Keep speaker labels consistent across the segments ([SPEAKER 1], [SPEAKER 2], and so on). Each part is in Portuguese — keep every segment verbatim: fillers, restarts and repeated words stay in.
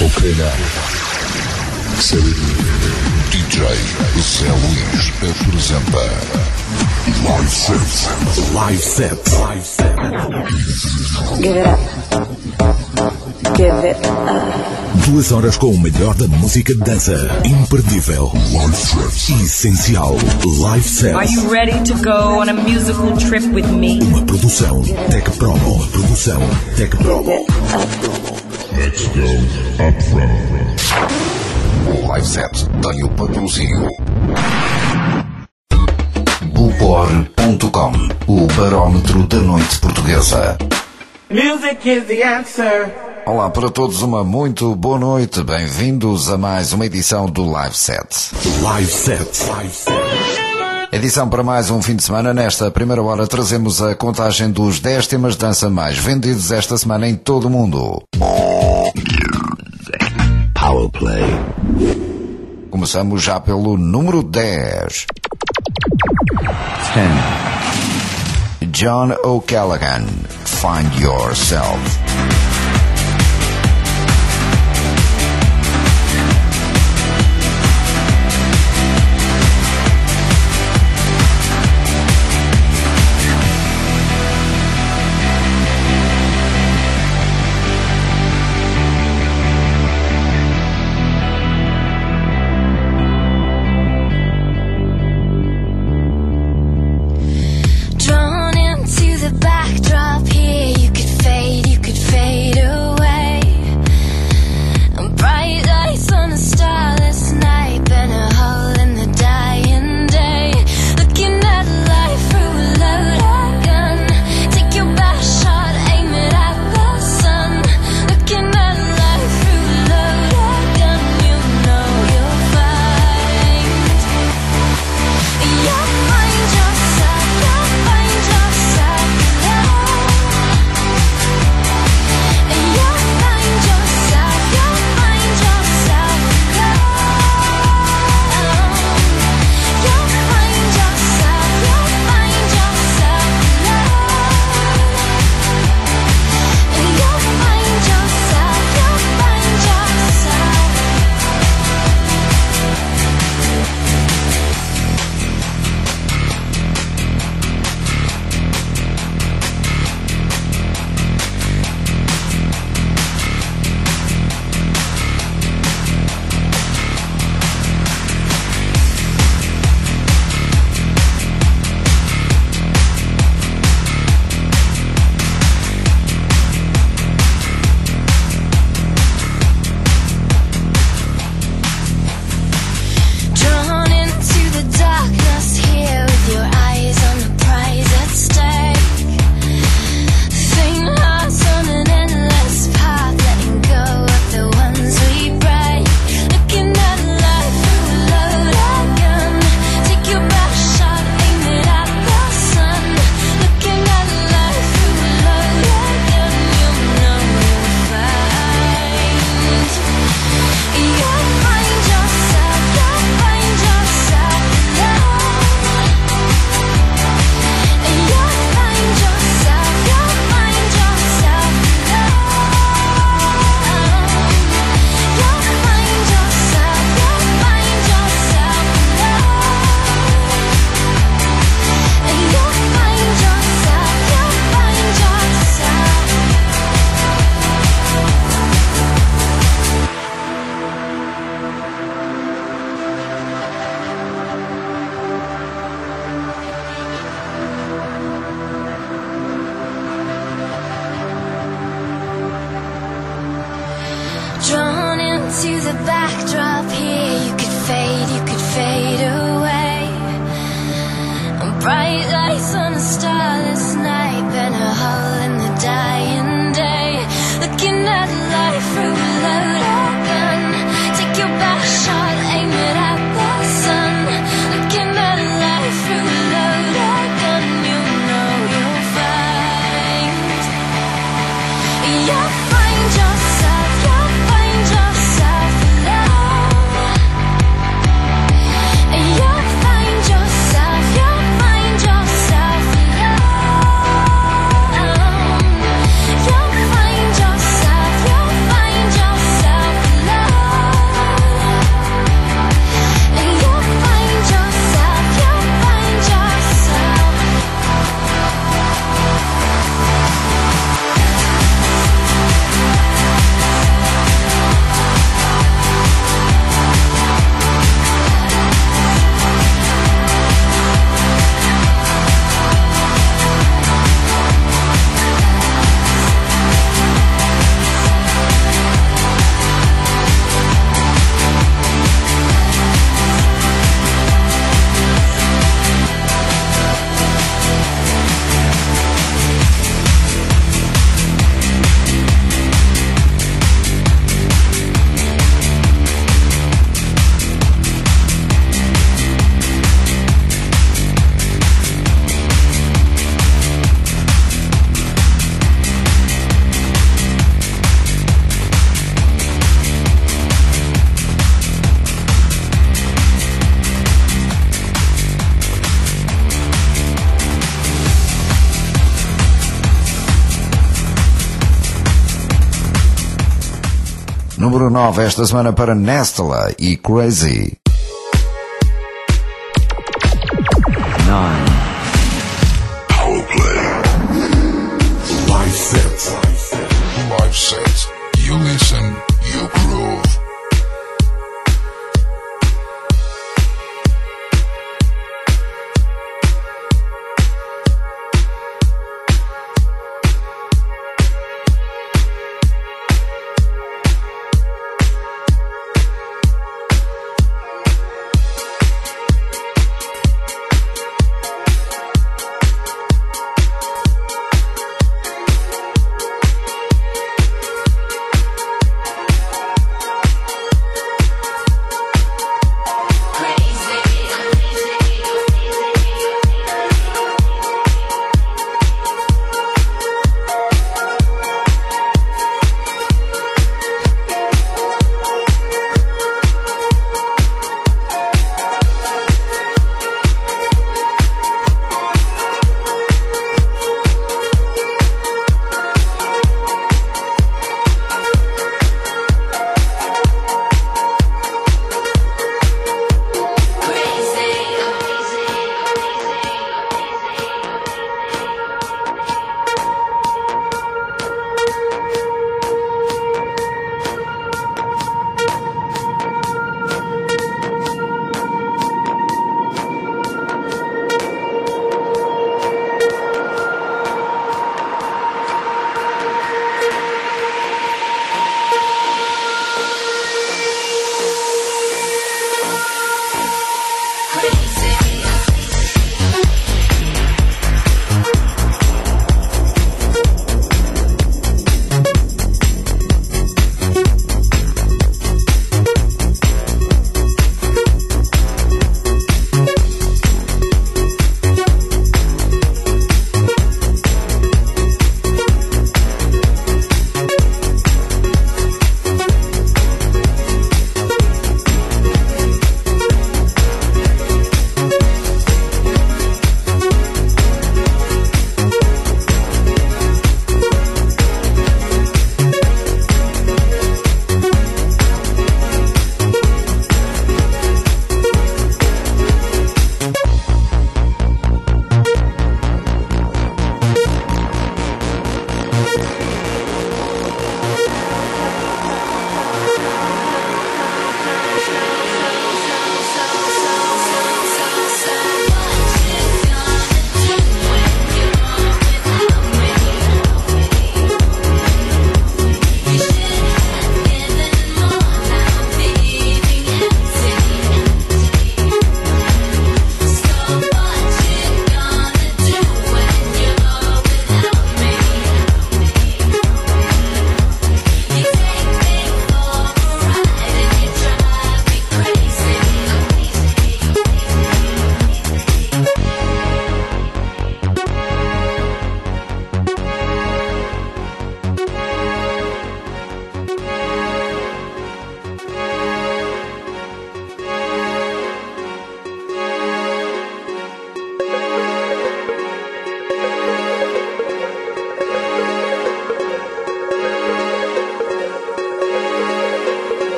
[SPEAKER 1] Ok, now. D J Zé Luís apresenta Live Set. Live Set. Live Set.
[SPEAKER 2] Give it up. Give it up.
[SPEAKER 1] Duas horas com o melhor da música de dança. Imperdível. Live Set. Essencial. Live Set.
[SPEAKER 3] Are you ready to go on a musical trip with me?
[SPEAKER 1] Uma produção Tech Promo. Uma produção Tech Promo. Let's go up front. O Live Set tem o patrocínio Bupor ponto com, o barómetro da noite portuguesa.
[SPEAKER 4] Music is the answer.
[SPEAKER 5] Olá para todos, uma muito boa noite. Bem-vindos a mais uma edição do Live Set.
[SPEAKER 1] Live Set. Live Set.
[SPEAKER 5] Edição para mais um fim de semana. Nesta primeira hora trazemos a contagem dos dez temas de dança mais vendidos esta semana em todo o mundo.
[SPEAKER 1] Power Play.
[SPEAKER 5] Começamos já pelo número dez.
[SPEAKER 1] ten.
[SPEAKER 5] John O'Callaghan, Find Yourself.
[SPEAKER 6] Backdrop here, you could fade, you could fade away. Bright lights on a starless night, burn a hole in the dying day. Looking at life through a loaded gun. Take your best shot, aim it at the sun. Looking at life through a loaded gun, you know you'll find. You'll find yourself, you'll find yourself. Drawn into the backdrop here, you could fade, you could fade away. Bright lights on a starless night, burn a hole in the dying day. Looking at life through a loaded gun. Take your best shot, aim it at the sun. Looking at life through a loaded gun, you know you'll find. You'll find yourself, you'll find yourself alone. You'll find yourself, you'll find yourself alone. You'll find yourself, you'll find yourself
[SPEAKER 5] Número nove esta semana para Nestala e Crazy.
[SPEAKER 1] nine. Power play. Live set. Live set. You listen, you groove.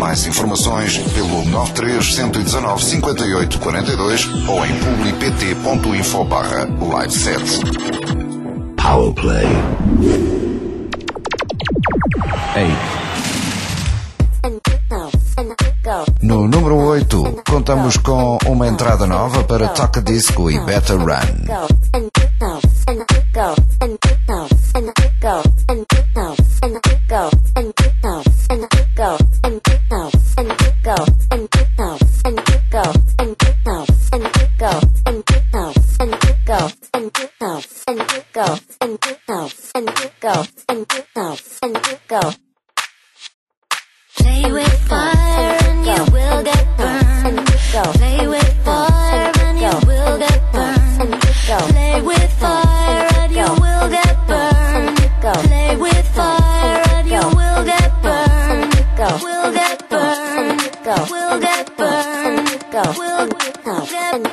[SPEAKER 5] Mais informações pelo nove três um um nove cinco oito quatro dois ou em publipt ponto info barra live set.
[SPEAKER 1] Powerplay.
[SPEAKER 5] No número oito, contamos com uma entrada nova para Toca Disco e Better Run.
[SPEAKER 6] Play with fire and you will get burned. Play with fire and you will get burned. Play with fire and you will get burned. Play with fire and you will get burned. Will get burned. Will get burned. Will get burned.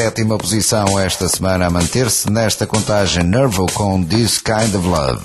[SPEAKER 5] sétima posição esta semana, a manter-se nesta contagem, Nervo com This Kind of Love.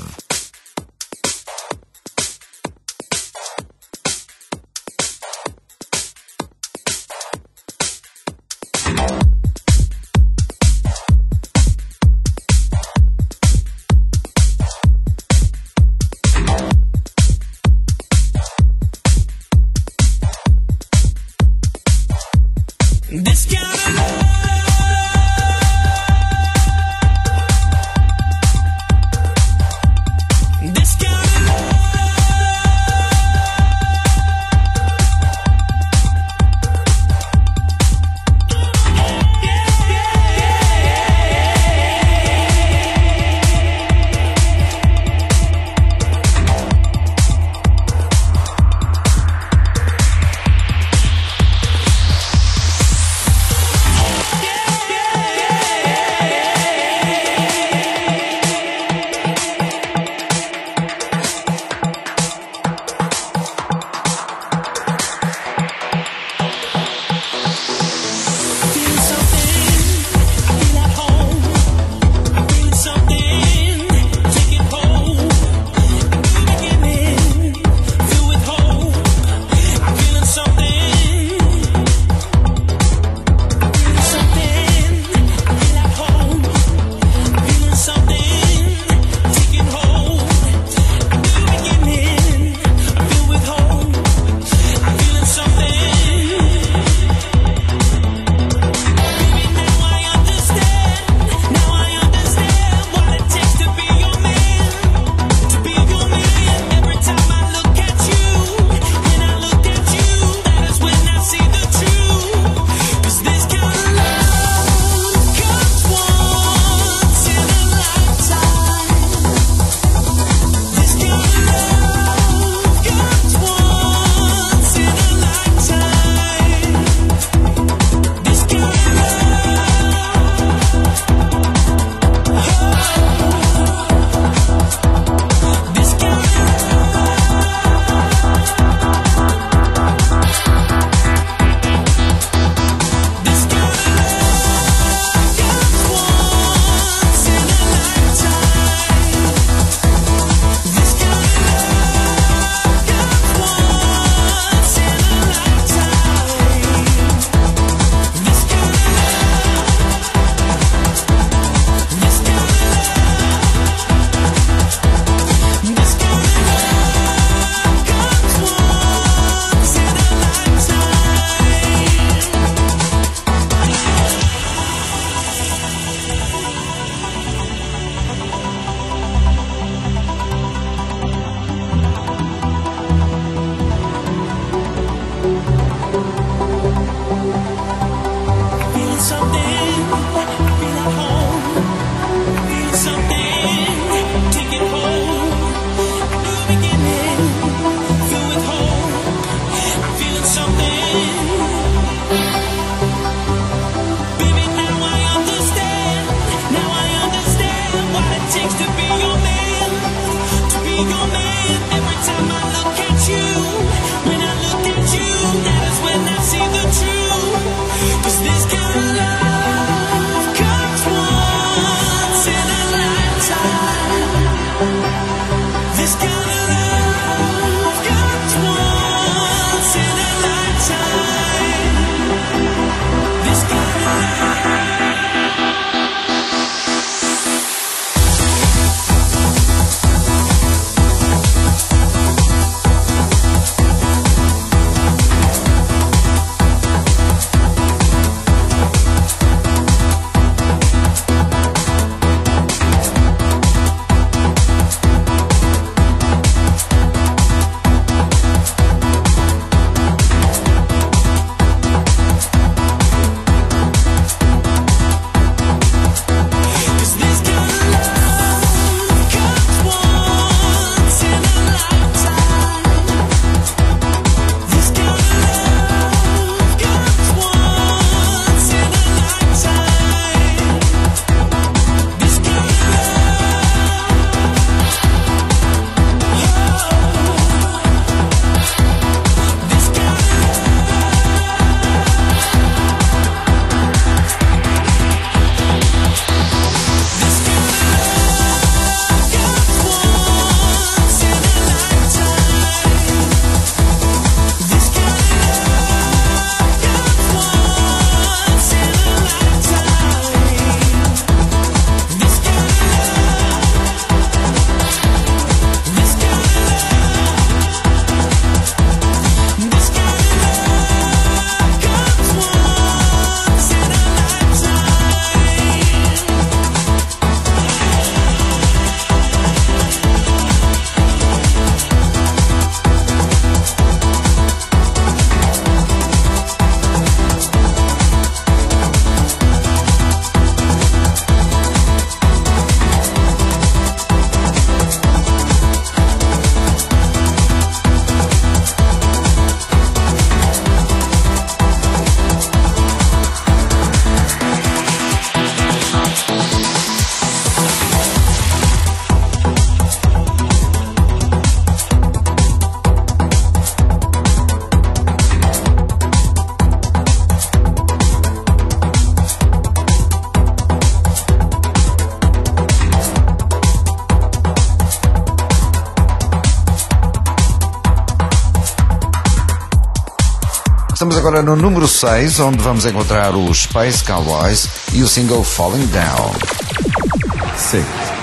[SPEAKER 5] Estamos agora no número seis, onde vamos encontrar os Space Cowboys e o single Falling Down.
[SPEAKER 1] six.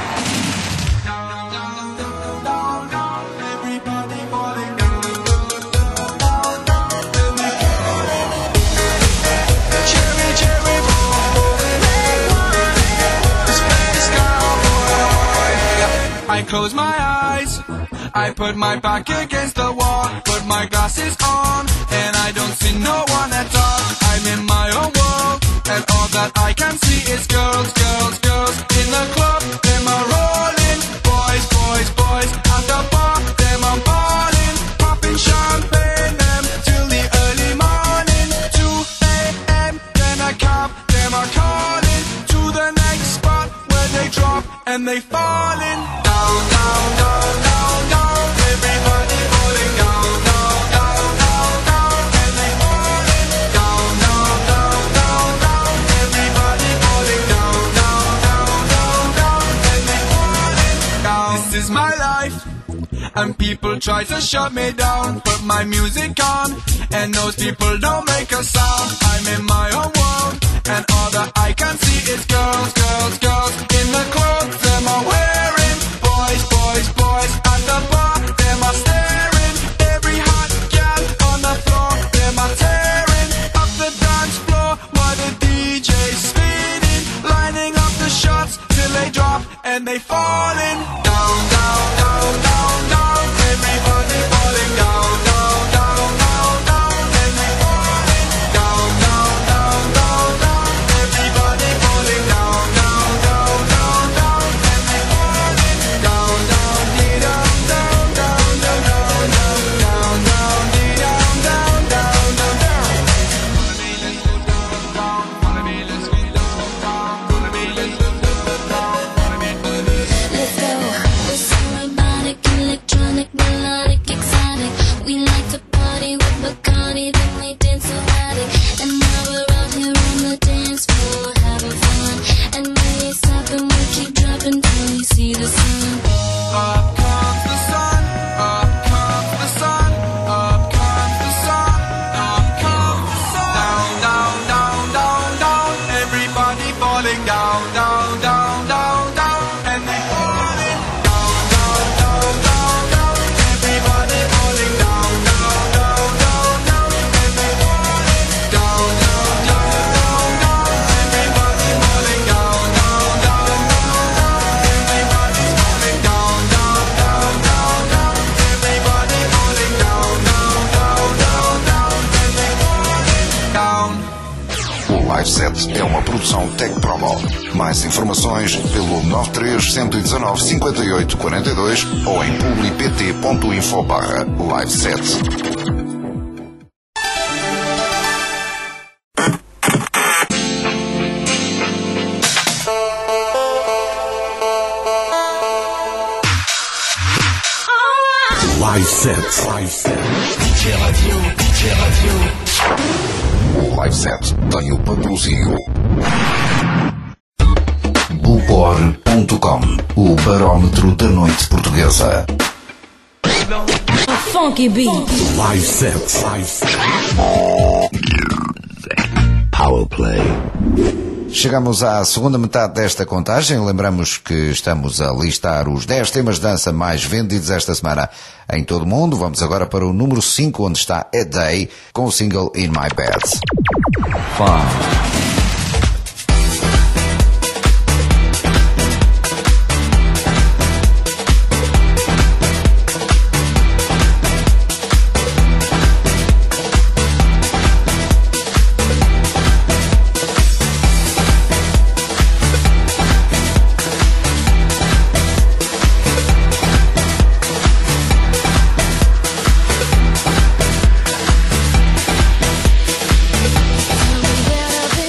[SPEAKER 7] I close my eyes, I put my back against the wall, put my glasses on, and I don't see no one at all. I'm in my own world, and all that I can see is girls, girls, girls in the club, them are rolling, boys, boys, boys at the bar, them are balling, popping champagne, them till the early morning, two a.m. then a cab, them are calling to the next spot where they drop and they falling. Down, down, down, down, down, everybody falling down, down, down, down, down, and they falling down, down, down, down, down, everybody falling down, down, down, down, down, and they falling down. This is my life, and people try to shut me down, put my music on, and those people don't make a sound. I'm in my own world, and all that I can see is girls, girls, girls in the clothes them are wearing. Boys, boys, boys at the bar, them are staring. Every hot gal on the floor, them are tearing up the dance floor while the D J's spinning, lining up the shots till they drop and they falling down, down, down, down, down. Everybody falling down, down, down, down, down, and they falling down, down, down, down, down. Everybody falling down, down, down, down, down, and they falling down, down, dee down, down, down, down, down, down, down, dee down, down, down, down, down. Follow me, let's go down, follow me, let's go down, follow me, let's go down, follow me, follow me.
[SPEAKER 6] Let's go. We're so robotic, electronic, melodic, exotic. We like to party with Bacardi, then we dance so addict. And now we're out here on the dance floor having fun. And when we stop and we keep dropping till we see the sun.
[SPEAKER 7] Up comes the sun, up comes the sun, up comes the sun, up comes the sun. Down, down, down, down, down, everybody falling down, down, down, down, down, and they falling down, down, down, down, down, everybody falling down, down, down, down, down, and they falling down, down, down, down, down, everybody falling down, down, down, down, down, everybody's falling down, down, down, down, down, everybody falling down, down, down, down, down, and they falling down.
[SPEAKER 5] O Live Set é uma produção Tech Promo. Mais informações pelo nove três um um nove cinco oito quatro dois ou em publi.pt ponto info barra Live Set.
[SPEAKER 1] Live Set. Live Set.
[SPEAKER 5] O Live Set tem o patrocínio Bupor ponto com, o barómetro da noite portuguesa.
[SPEAKER 3] Funky beat.
[SPEAKER 1] Live Set. Live Set. Power Play.
[SPEAKER 5] Chegamos à segunda metade desta contagem. Lembramos que estamos a listar os dez temas de dança mais vendidos esta semana em todo o mundo. Vamos agora para o número cinco, onde está A Day com o single In My Bed. five.
[SPEAKER 6] Better be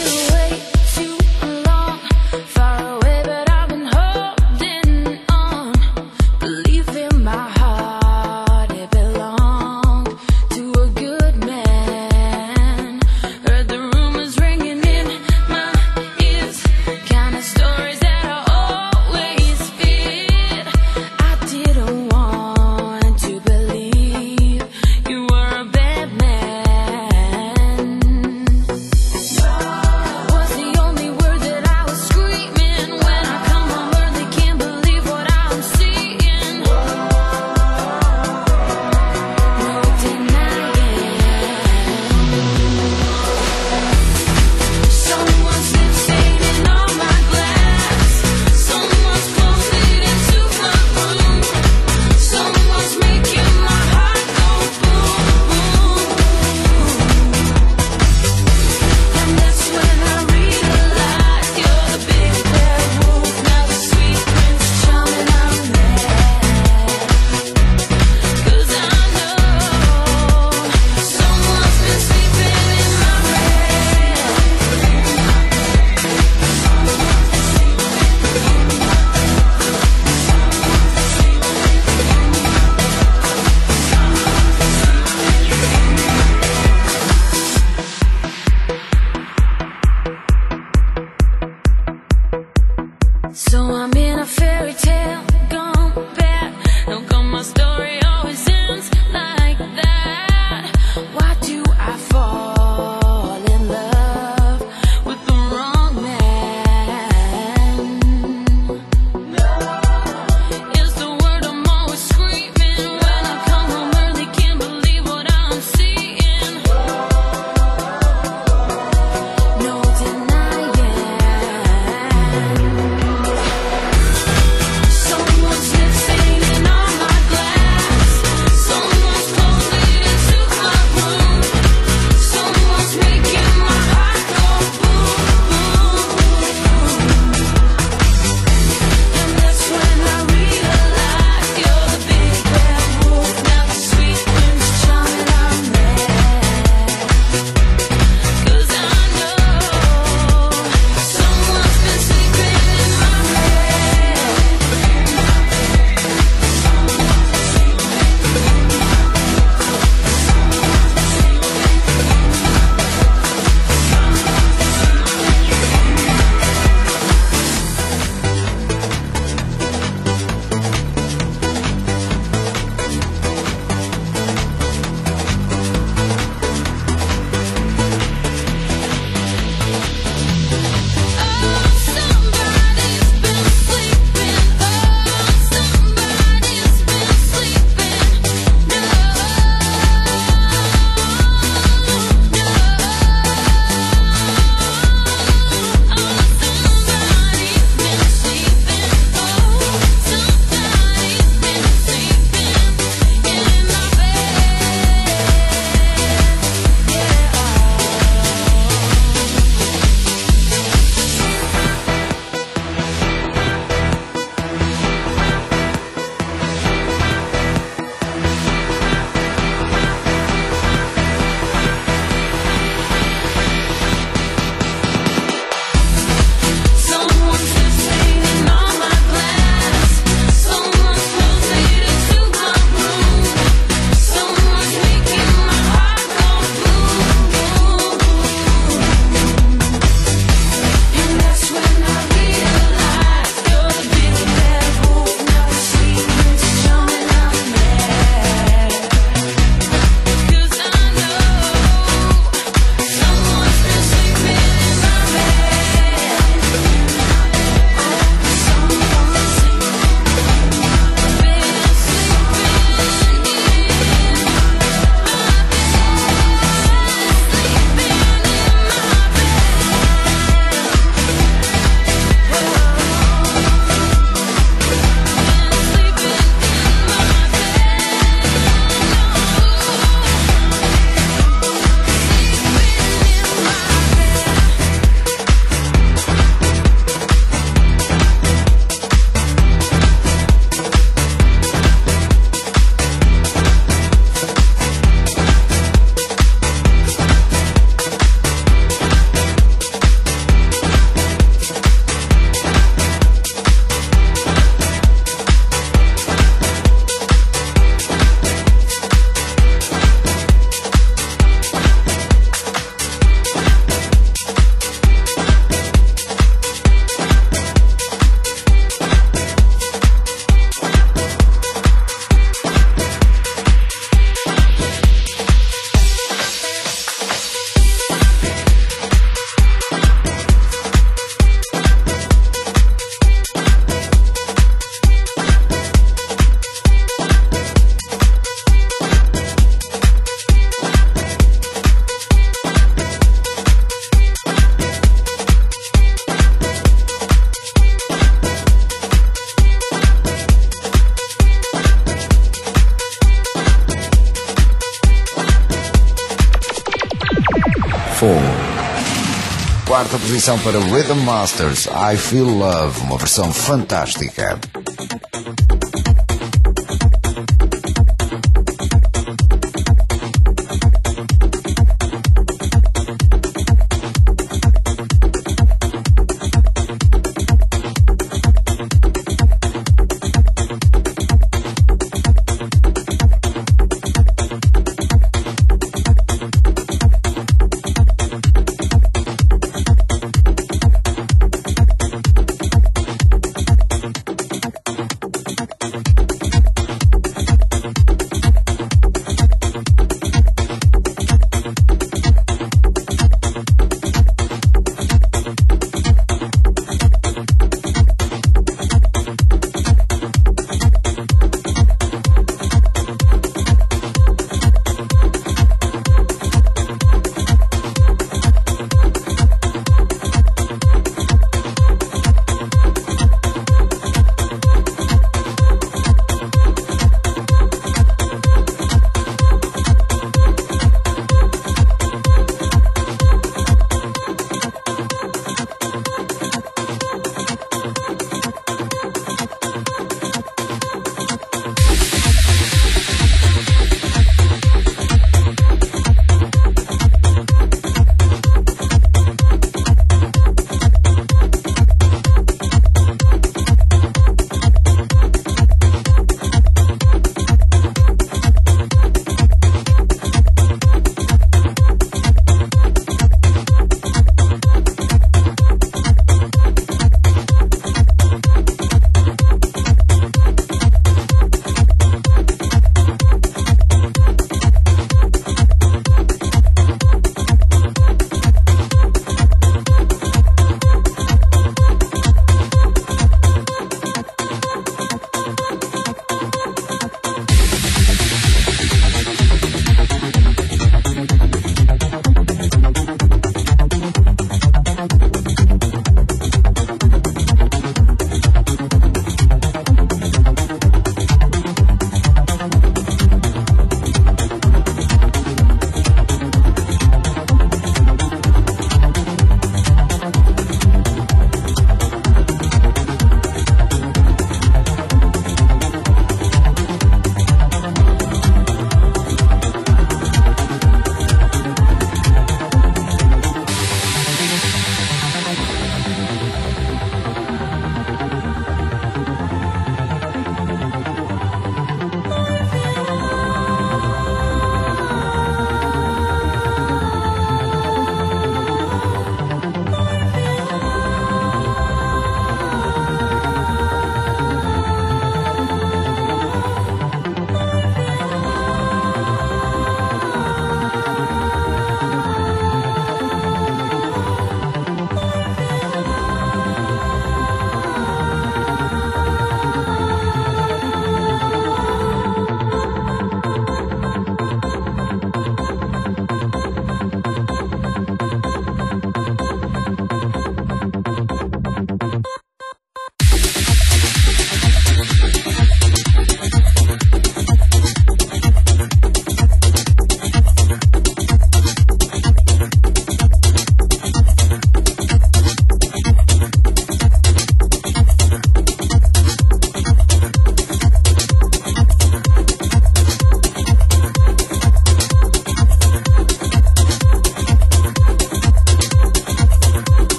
[SPEAKER 5] four. Quarta posição para Rhythm Masters, I Feel Love, uma versão fantástica.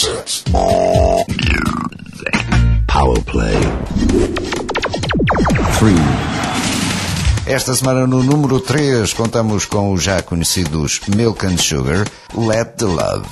[SPEAKER 1] sets. Power play. Three.
[SPEAKER 5] Esta semana no número três contamos com os já conhecidos Milk and Sugar, Let the Love.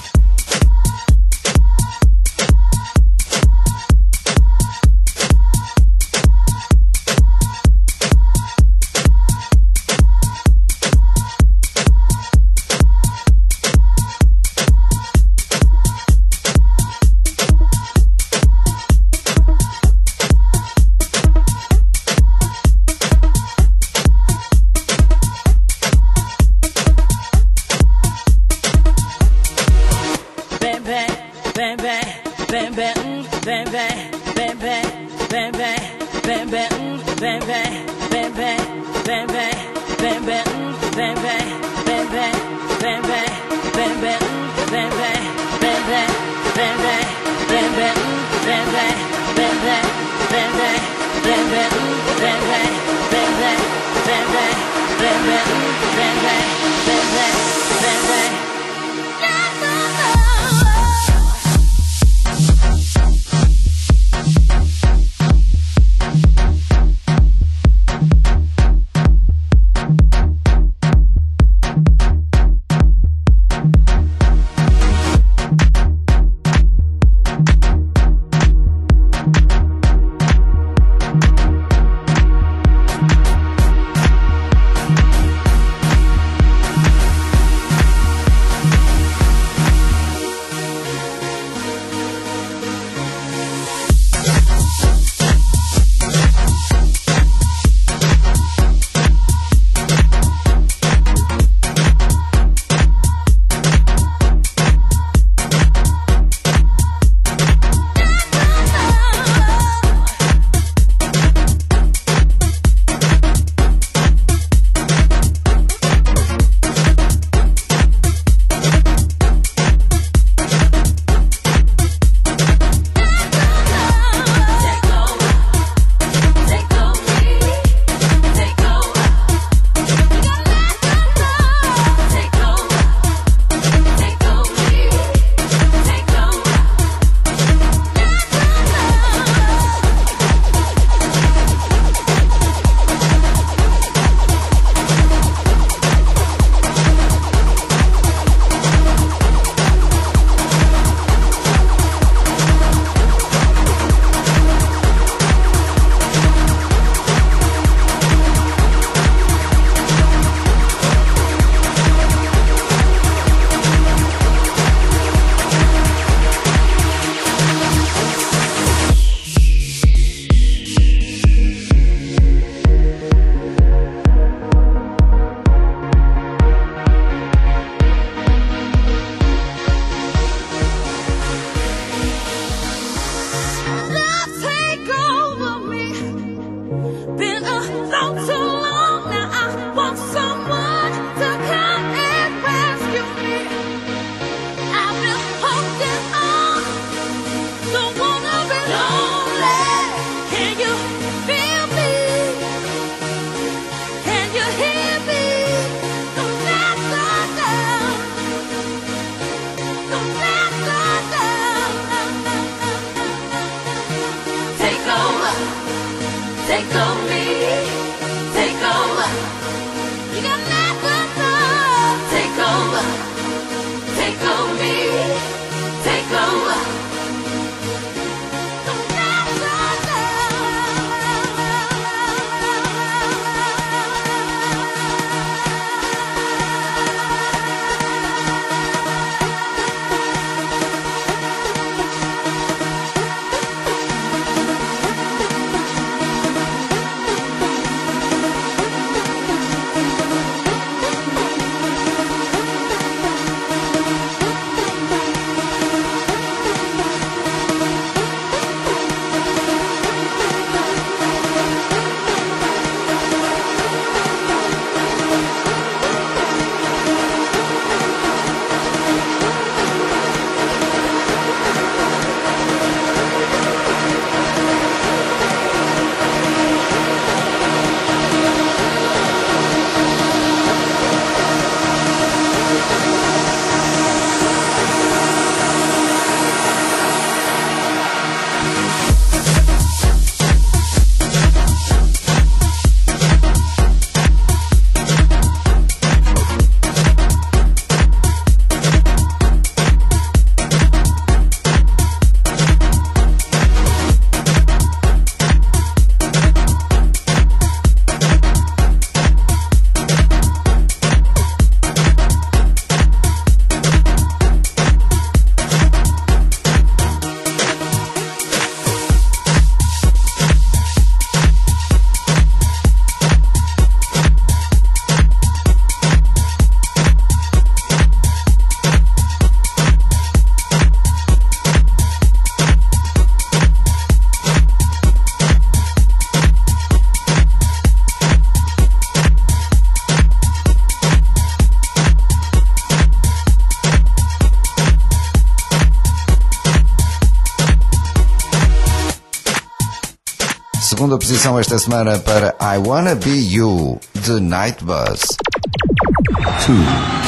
[SPEAKER 5] segunda posição esta semana para I Wanna Be You, de Night Bus.
[SPEAKER 1] Two.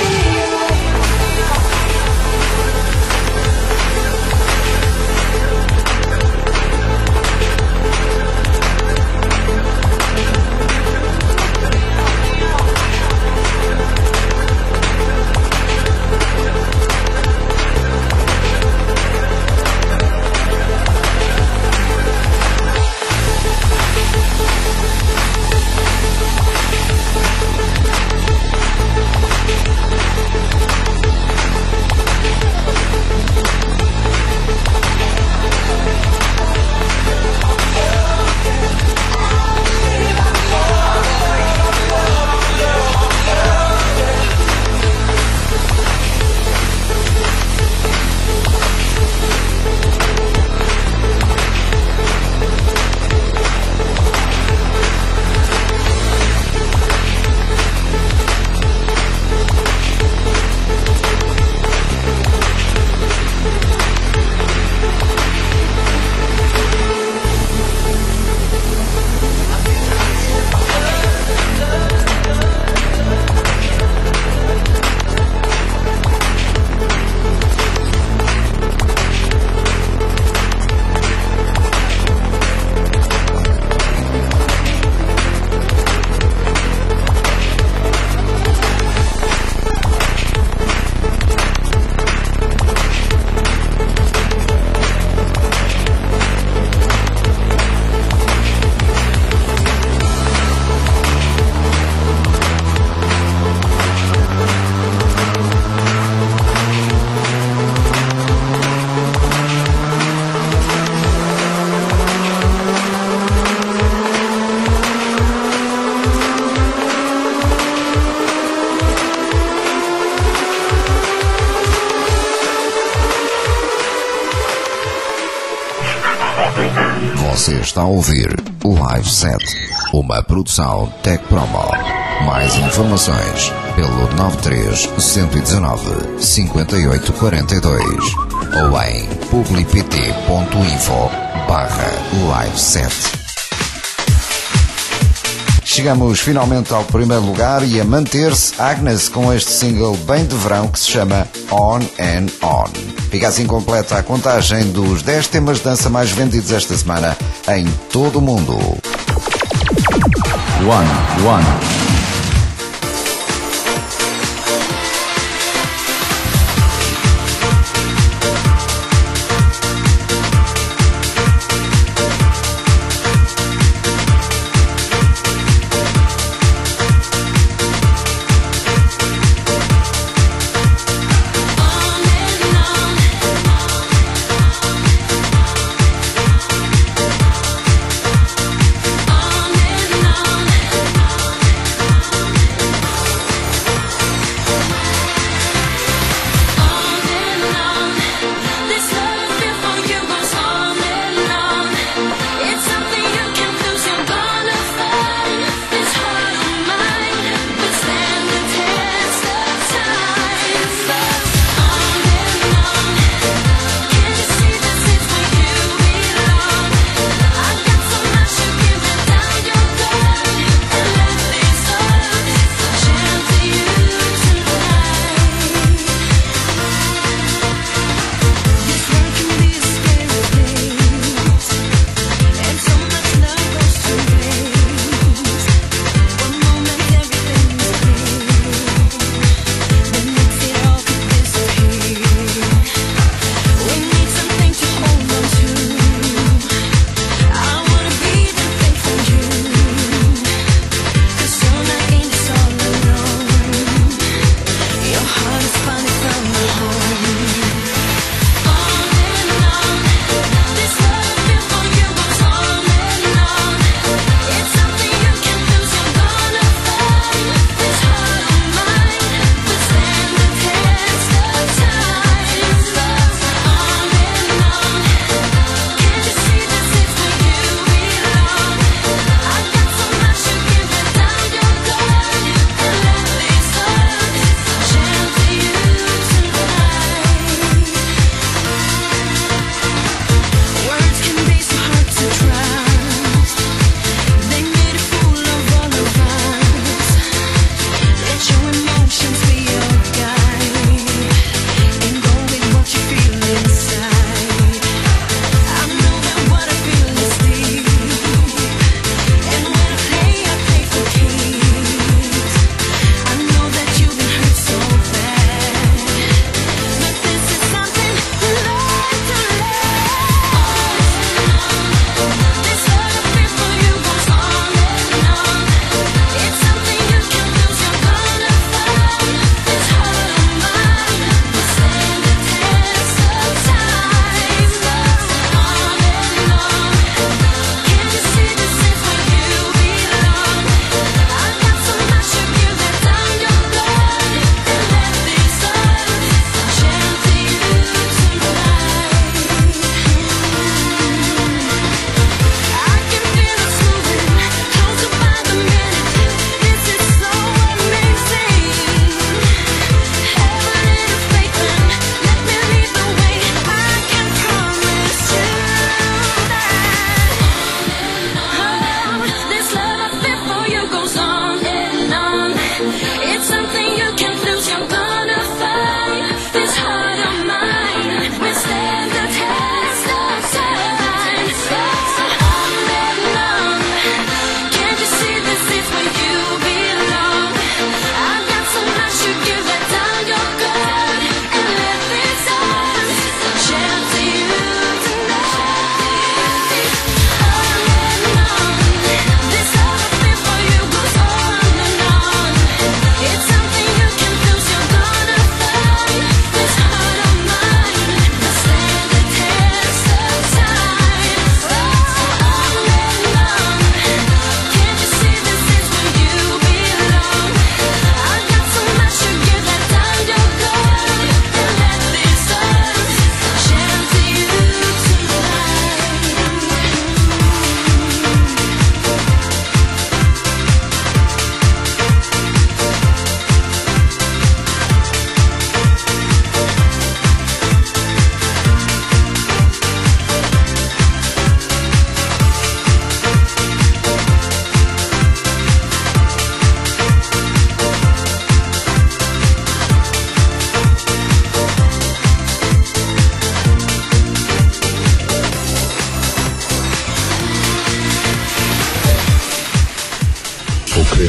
[SPEAKER 5] Você está a ouvir o Live Set, uma produção Tech Promo. Mais informações pelo nove três, um um nove, cinco oito quatro dois ou em publipt ponto info barra live set. Chegamos finalmente ao primeiro lugar e a manter-se Agnes com este single bem de verão que se chama On and On. Fica assim completa a contagem dos dez temas de dança mais vendidos esta semana em todo o mundo.
[SPEAKER 1] One, one.
[SPEAKER 6] On and on.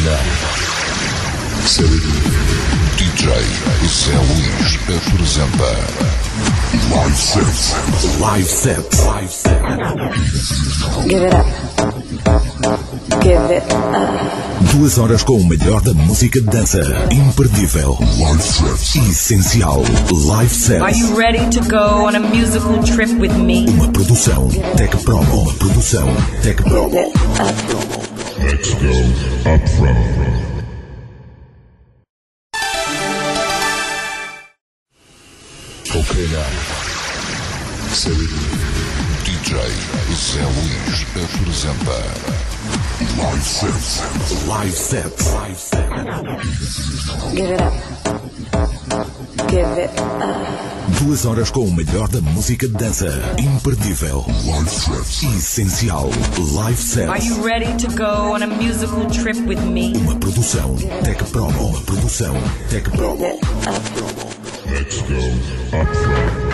[SPEAKER 1] calhar. D J Zé Luís apresenta Live Set. Live Set. Live Set.
[SPEAKER 2] Give it up. Give it up.
[SPEAKER 1] Duas horas com o melhor da música de dança. Imperdível. Live Set. Essencial. Live Set.
[SPEAKER 3] Are you ready to go on a musical trip with me?
[SPEAKER 1] Uma produção Tech Promo. Uma produção Tech Promo.
[SPEAKER 2] Give it up.
[SPEAKER 1] Let's go up front. Ok, now. D J Zé Luís apresenta Live Set. Live Set. Live Set.
[SPEAKER 2] Give it up. Give it up.
[SPEAKER 1] Duas horas com o melhor da música de dança. Imperdível. Live Set. Essencial. Live Set.
[SPEAKER 3] Are you ready to go on a musical trip with me?
[SPEAKER 1] Uma produção Tech Promo. Uma produção Tech Promo.
[SPEAKER 2] Give it up.
[SPEAKER 1] Let's go up front.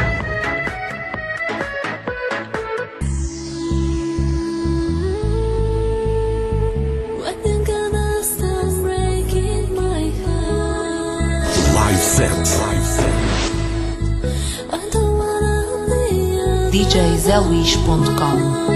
[SPEAKER 1] Live Set.
[SPEAKER 8] D J zé luís ponto com.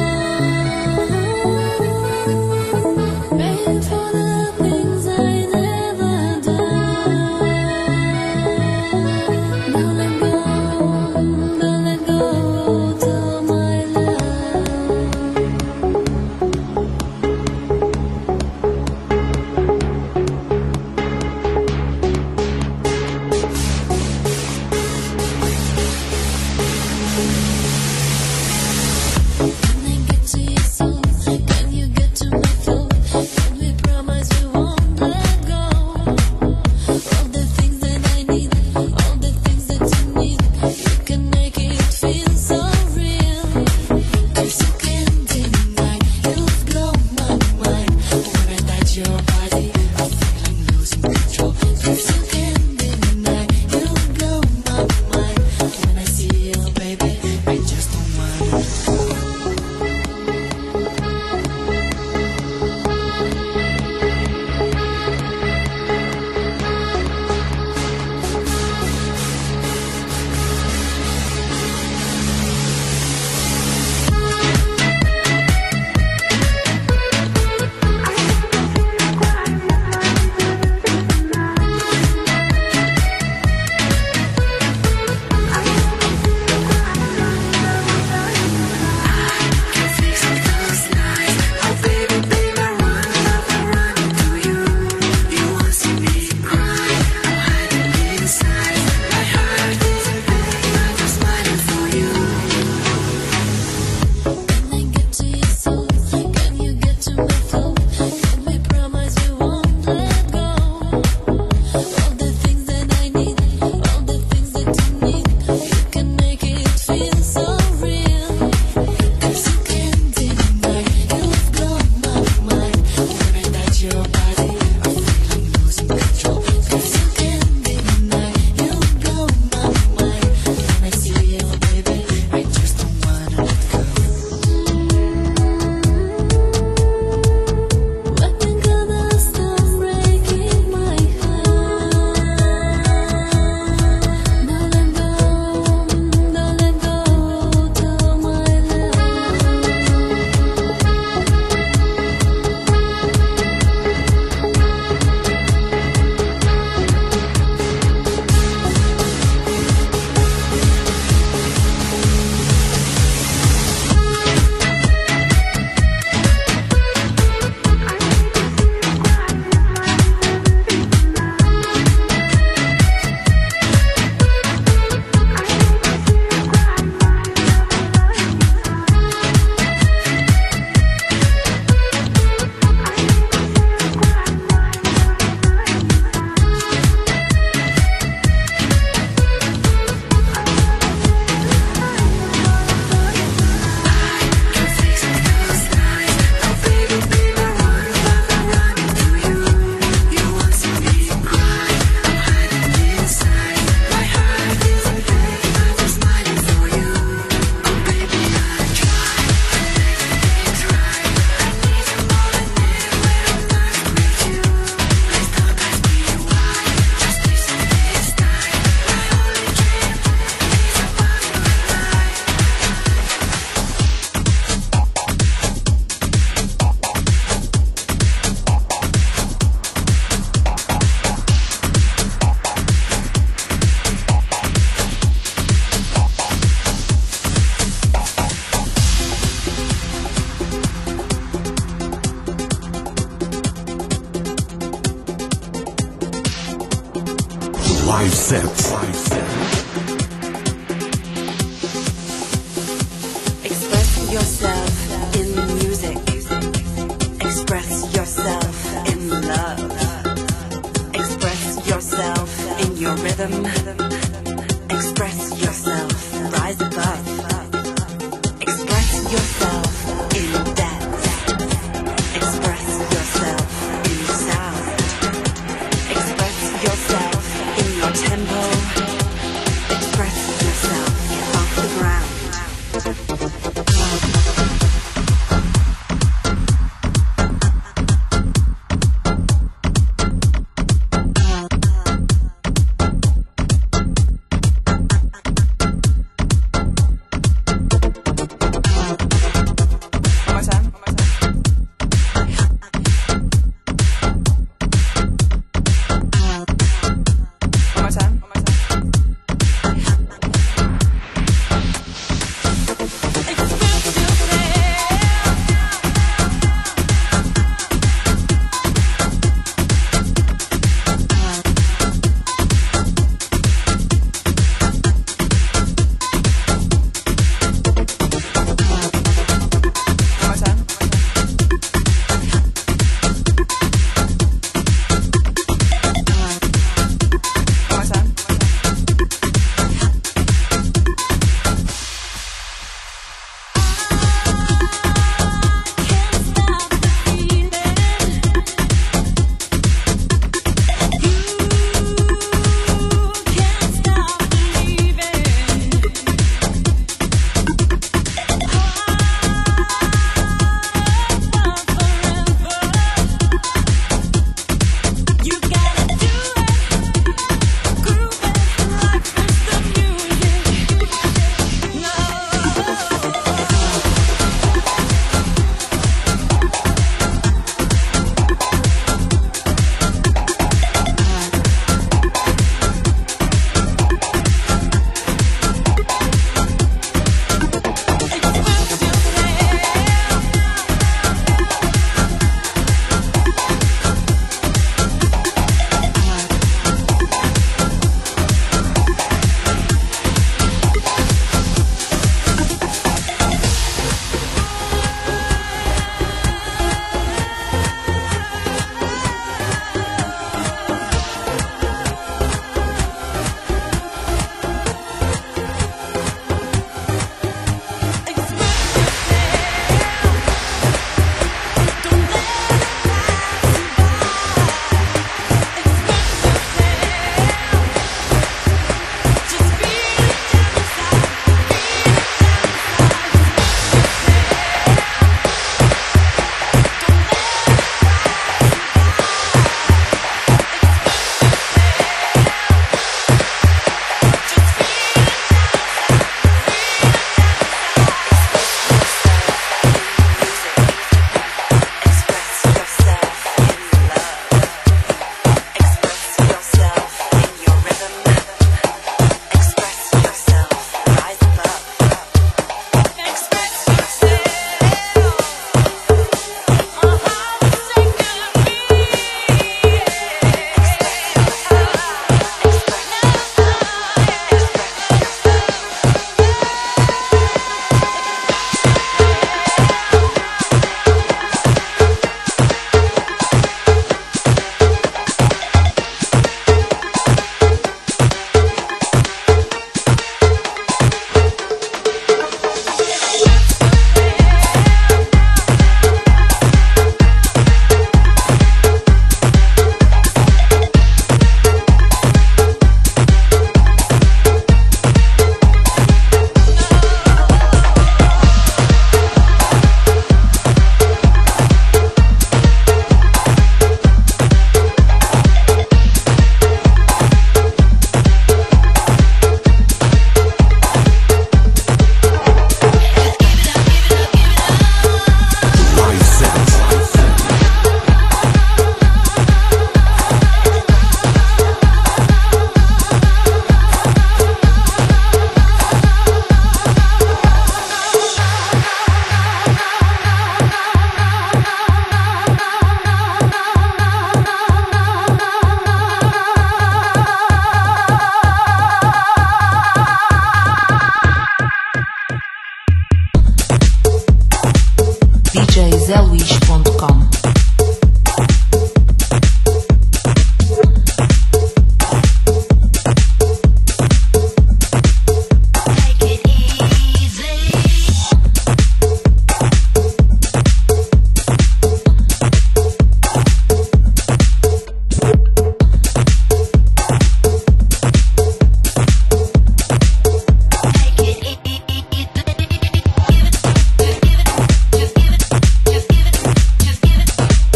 [SPEAKER 1] set.
[SPEAKER 2] Express yourself in music. Express yourself in love. Express yourself in your rhythm. Express yourself, rise above. Express yourself in dance. Express yourself in sound. Express yourself in your tempo. Express yourself, get off the ground.
[SPEAKER 8] D J zé luís ponto com.
[SPEAKER 6] Give it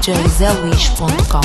[SPEAKER 8] j zé luís ponto com.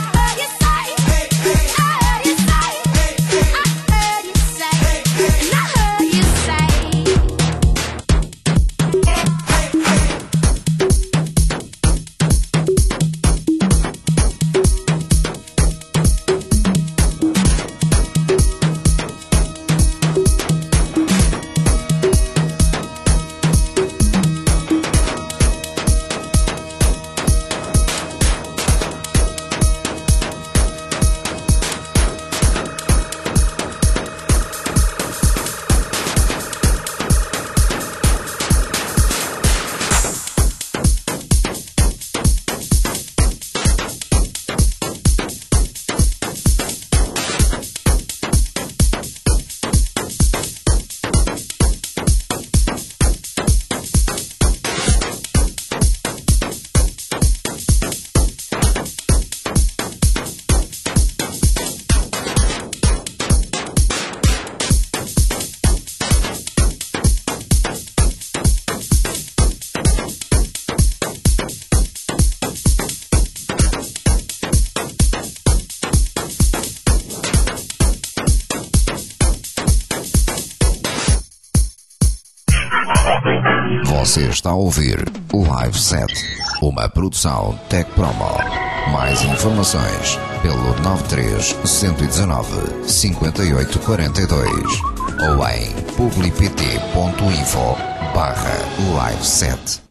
[SPEAKER 5] Você está a ouvir o Live Set, uma produção Tech Promo. Mais informações pelo nove três, um um nove, cinco oito quatro dois ou em publipt ponto info barra live set.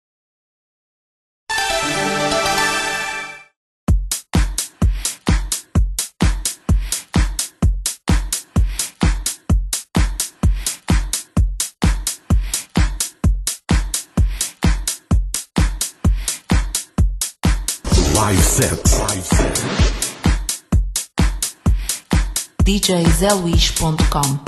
[SPEAKER 1] Live Set.
[SPEAKER 8] D J zé luís ponto com.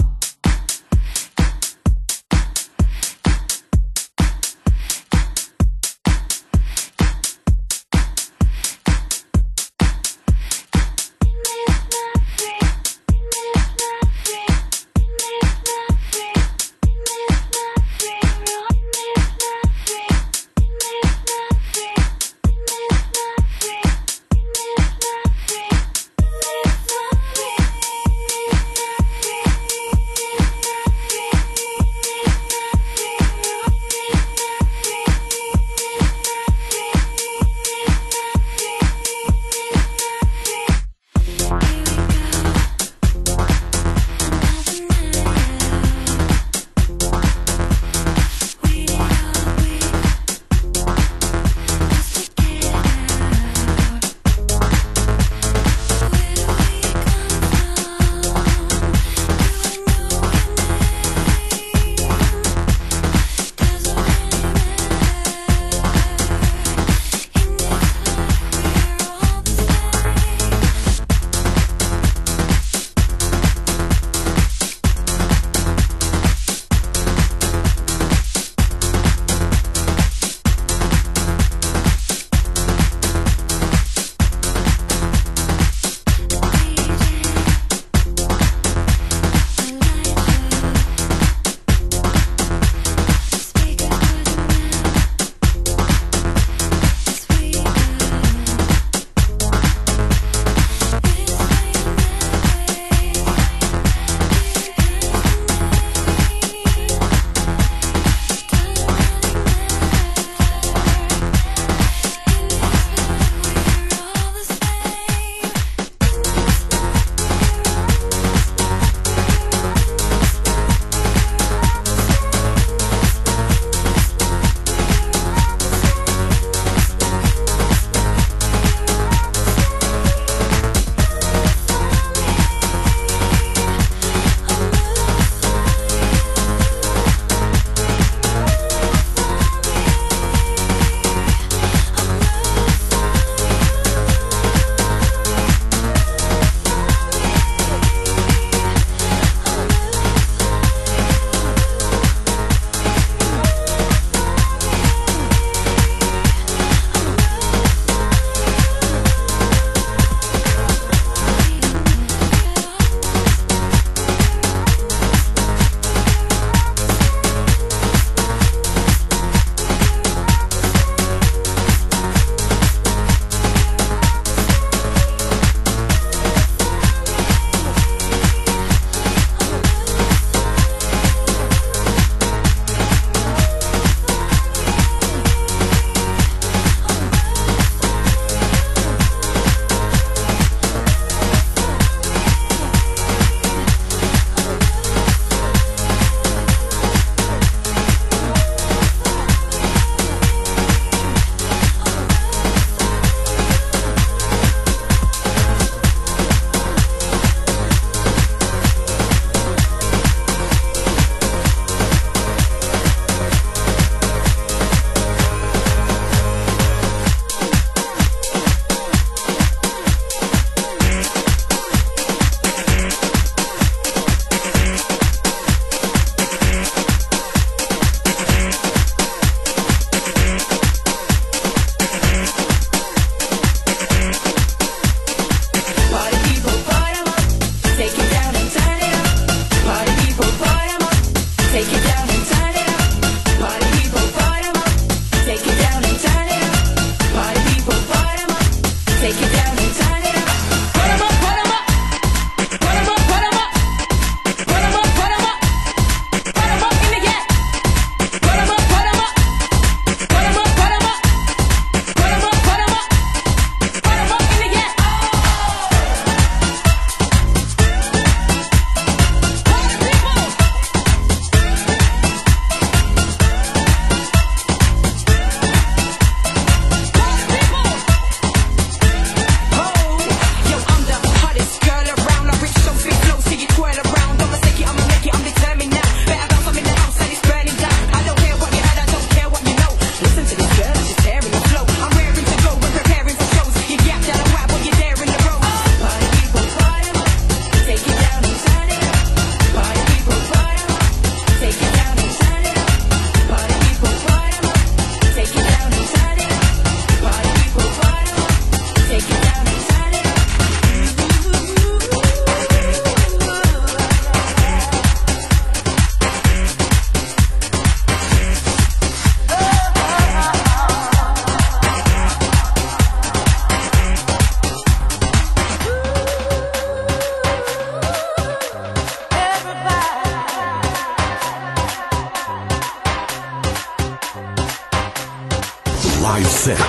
[SPEAKER 1] Live Set.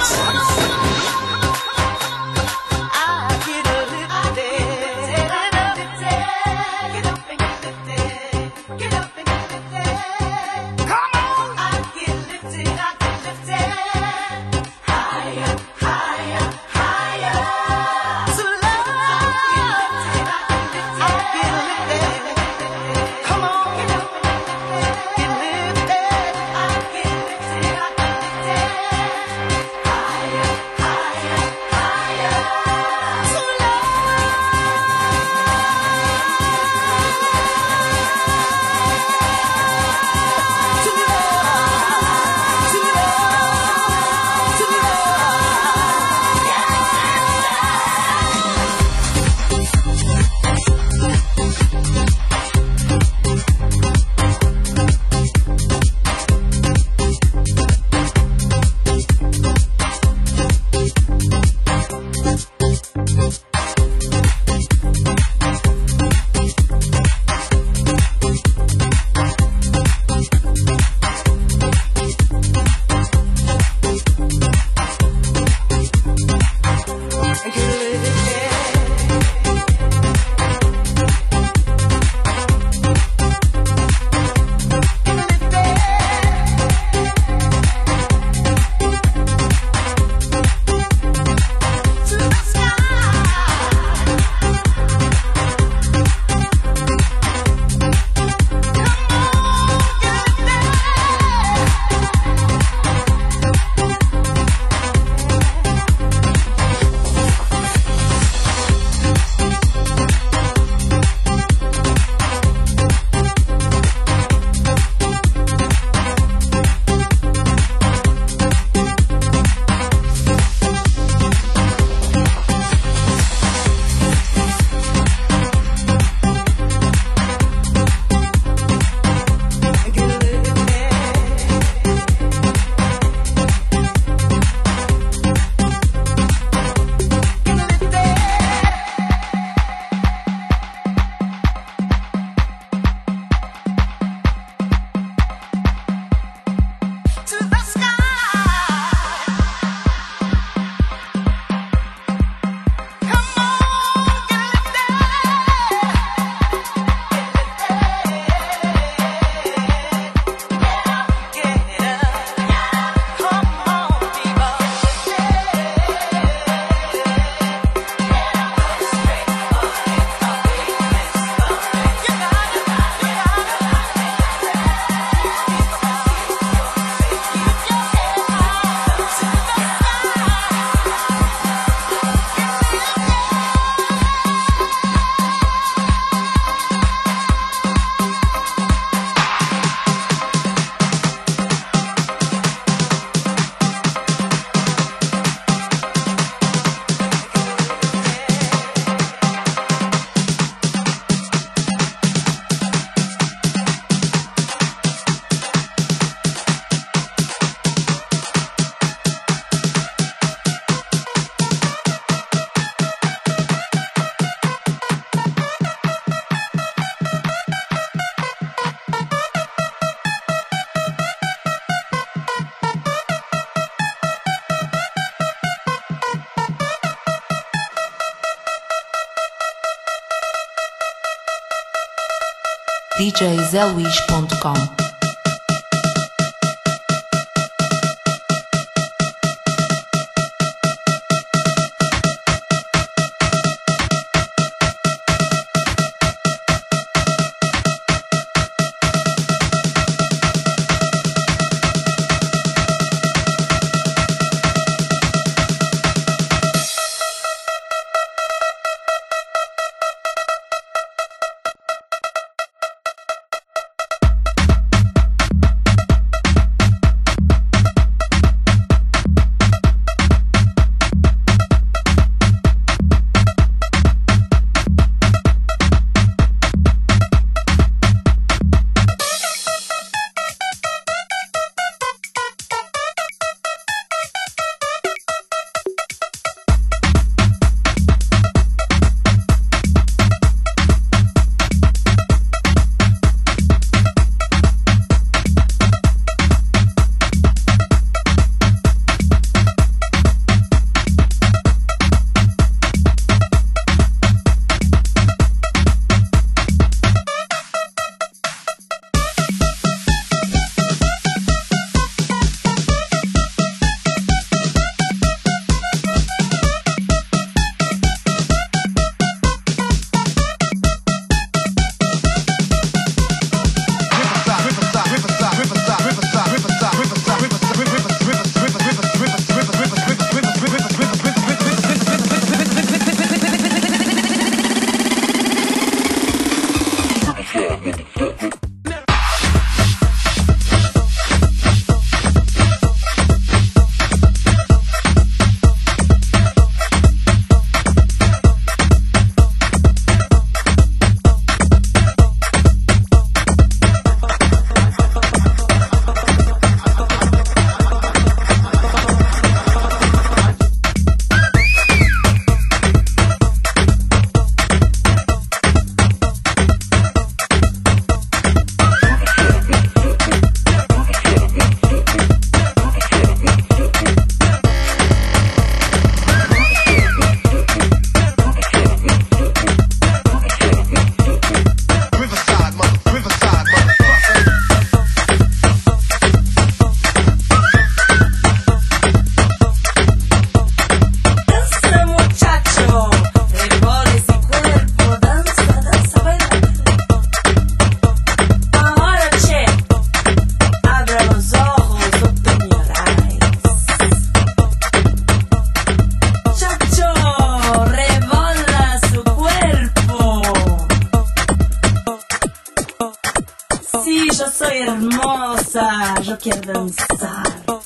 [SPEAKER 8] D J zé luís ponto com.
[SPEAKER 2] quer dançar.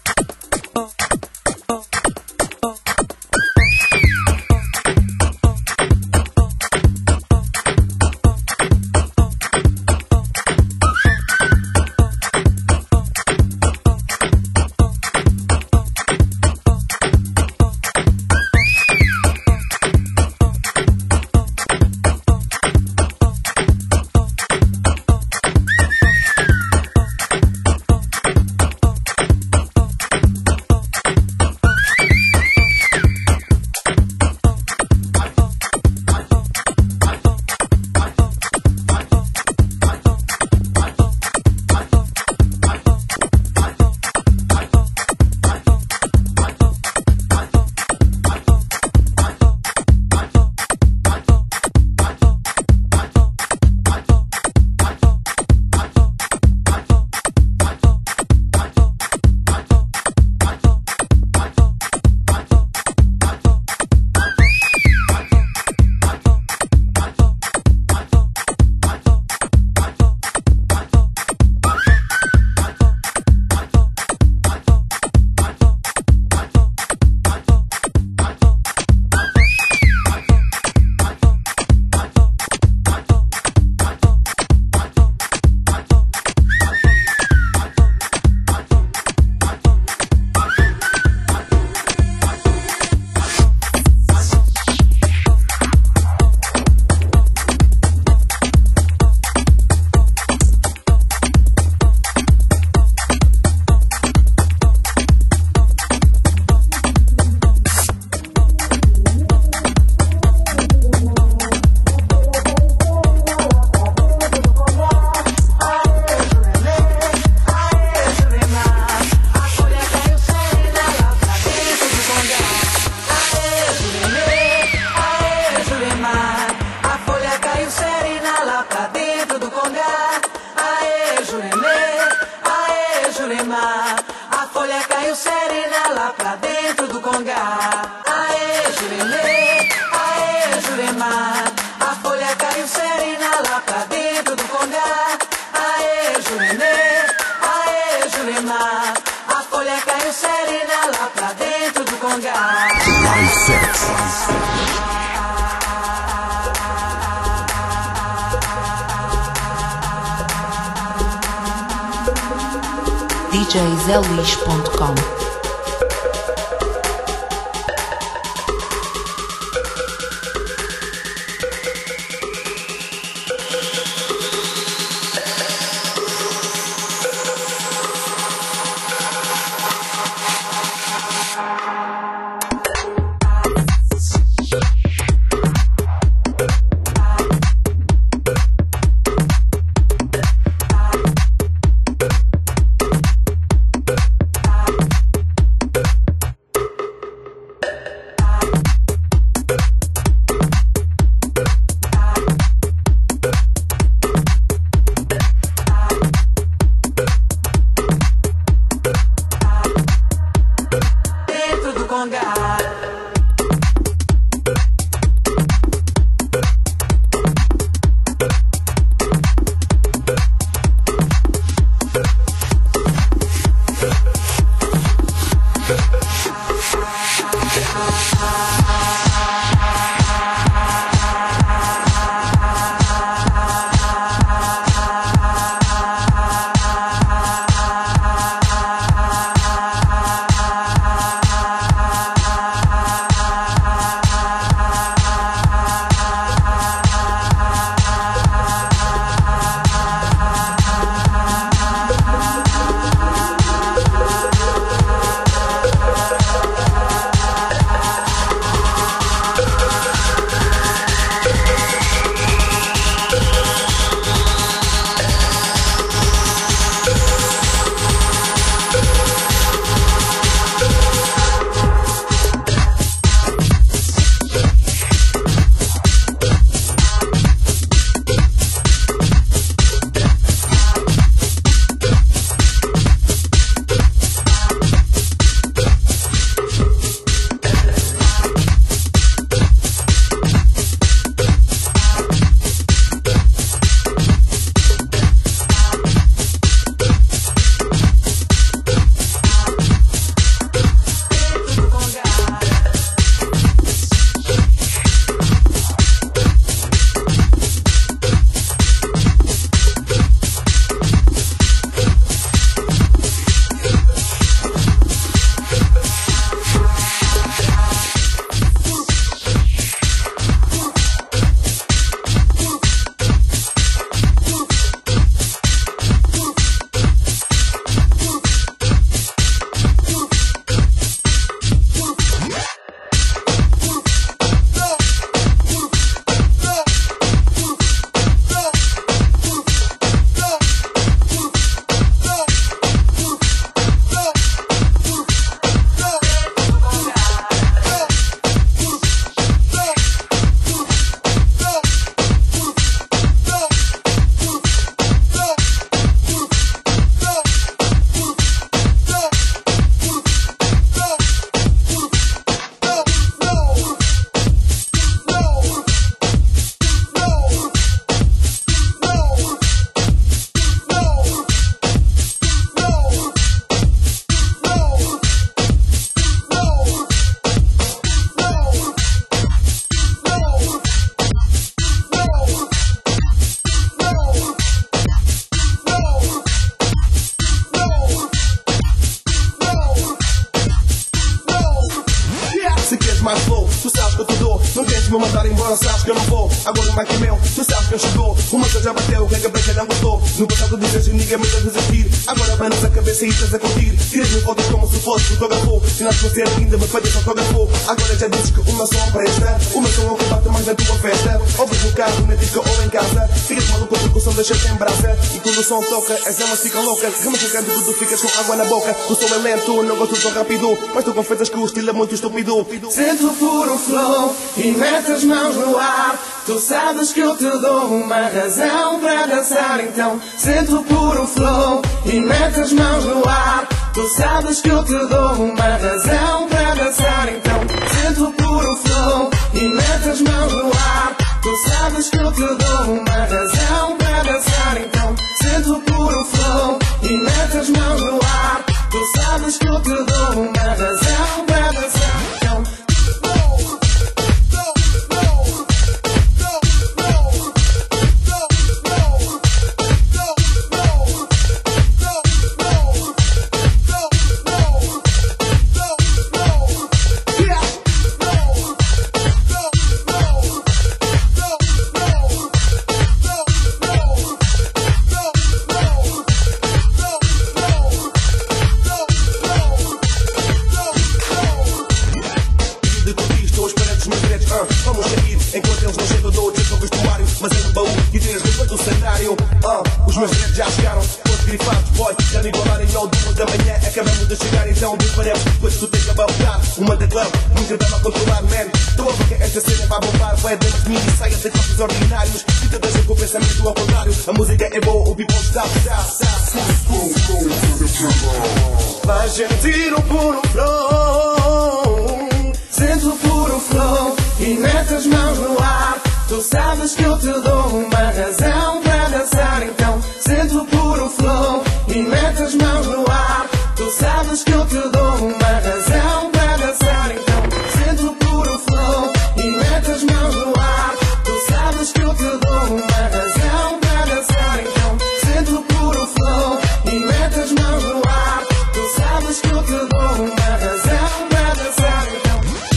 [SPEAKER 9] A folha caiu serena lá pra dentro do congá. Aê, Juremê, aê, Jurema. A folha caiu serena lá pra dentro do congá. Aê, Juremê, aê, Jurema. A folha caiu serena lá pra dentro do congá.
[SPEAKER 1] Live set.
[SPEAKER 8] D J zé luís ponto com.
[SPEAKER 10] mais flow. Tu sabes que eu te dou, não tentes me matar embora, sabes que eu não vou. Agora o Mike é meu, tu sabes que eu chegou. Uma coisa já bateu, que a cabeça não gostou. No passado dizes e ninguém me dá desafio. Agora abanas a cabeça e estás a curtir. Tiras-me fotos como se fosse fotógrafo. Se não você ainda me fazes autógrafo. Agora já dizes que o meu som presta. O meu som é o que bate mais na tua festa. Ouves no carro, na disco ou em casa. Ficas maluco porque o som deixa-te em brasa. E quando o som toca, as almas ficam loucas. Remexicando tudo, ficas com água na boca. O som é lento, não gosto tão rápido. Mas tu confessas que o estilo é muito estúpido.
[SPEAKER 9] Sento puro flow e mete as mãos no ar. Tu sabes que eu te dou uma razão para dançar, então sento puro flow e mete as mãos no ar. Tu sabes que eu te dou uma razão para dançar, então sento puro flow e mete as mãos no ar. Tu sabes que eu te dou uma razão para dançar, então sento puro flow e mete as mãos no ar. Tu sabes que eu te dou uma razão para dançar, então.
[SPEAKER 10] Vamos sair, enquanto eles não chegam do outro com o vestuário. Mas é no baú e tiras roupa do cenário. uh, Os meus direitos já chegaram, todos grifados, boy. Já me igualaram e ao duas da manhã acabamos de chegar, então diferentes. Depois tu tens que abaltar, uma da club, nunca dá a controlar, man. Estou a ver que esta cena vai bombar. Vai dentro de mim e saia de corpos ordinários. E te deixa com o pensamento ao contrário. A música é boa, o people está, está, está.
[SPEAKER 9] Vai sentir o puro flow. Sento o puro flow e mete as mãos no ar. Tu sabes que eu te dou uma razão para dançar, então sento o puro flow e mete as mãos no ar. Tu sabes que eu te dou uma razão para dançar, então sento o puro flow e mete as mãos no ar. Tu sabes que eu te dou uma razão para dançar, então sento o puro flow e mete as mãos no ar. Tu sabes que eu te dou uma razão para dançar, então.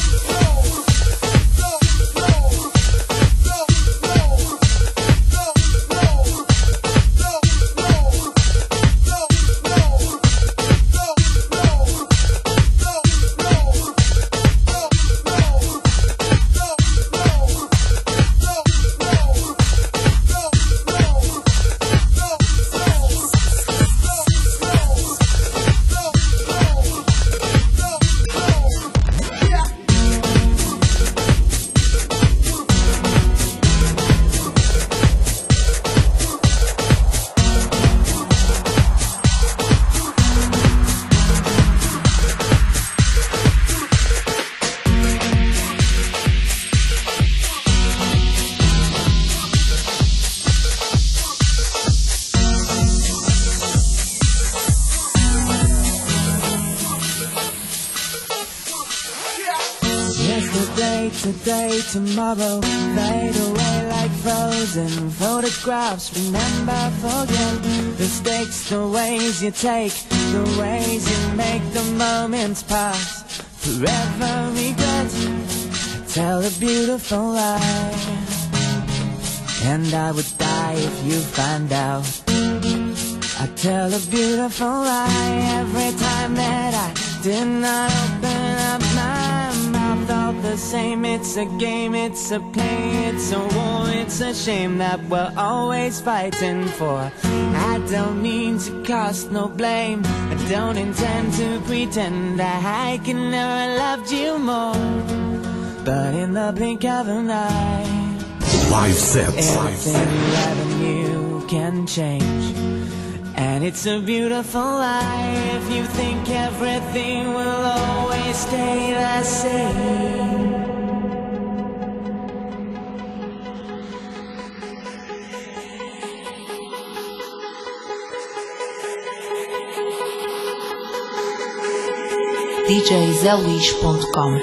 [SPEAKER 11] Today, tomorrow, fade away like frozen photographs. Remember, forget the mistakes, the ways you take, the ways you make the moments pass. Forever regret, tell a beautiful lie. And I would die if you find out. I tell a beautiful lie every time that I did not open up my mouth. All the same, it's a game, it's a play, it's a war, it's a shame that we're always fighting for. I don't mean to cast no blame, I don't intend to pretend that I can never loved you more. But in the blink of an eye,
[SPEAKER 1] Live sets.
[SPEAKER 11] everything you ever knew can change. And it's a beautiful lie if you think everything will always stay the same.
[SPEAKER 8] D J zé luís ponto com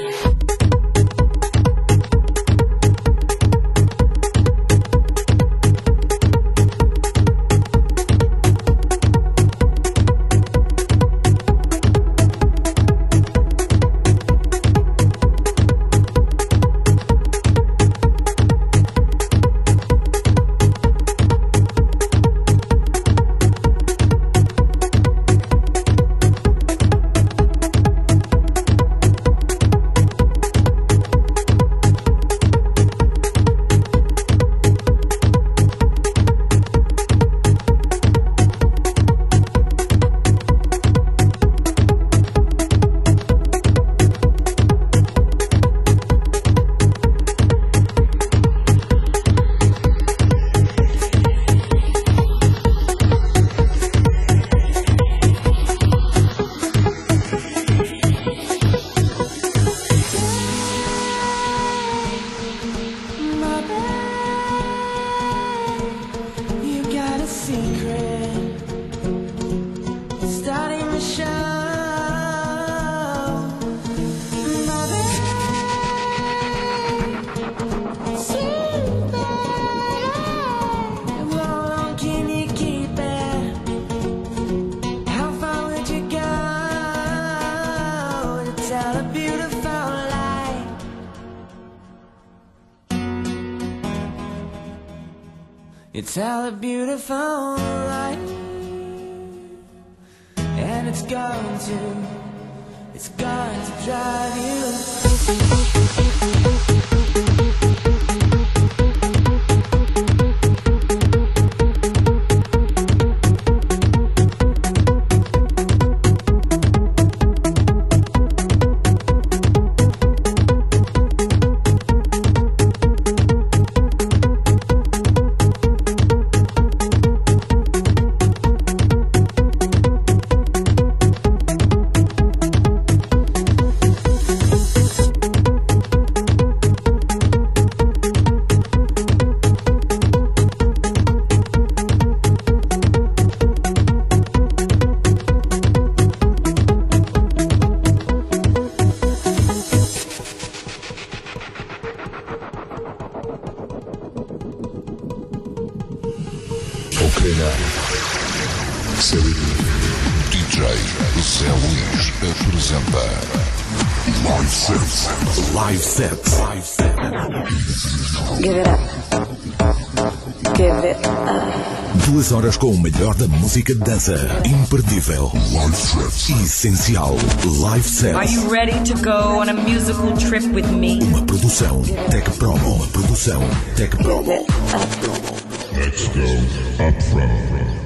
[SPEAKER 11] You tell a beautiful lie, and it's going to, it's going to drive you.
[SPEAKER 1] D J Zé Luís apresenta Live Set. Live Set. Live Set.
[SPEAKER 2] Give it up. Give it up.
[SPEAKER 1] Duas horas com o melhor da música de dança. Imperdível. Live Set. Essencial. Live Set.
[SPEAKER 3] Are you ready to go on a musical trip with me?
[SPEAKER 1] Uma produção Tech Promo. Uma produção Tech Promo.
[SPEAKER 2] Give it up.
[SPEAKER 1] Let's go up front.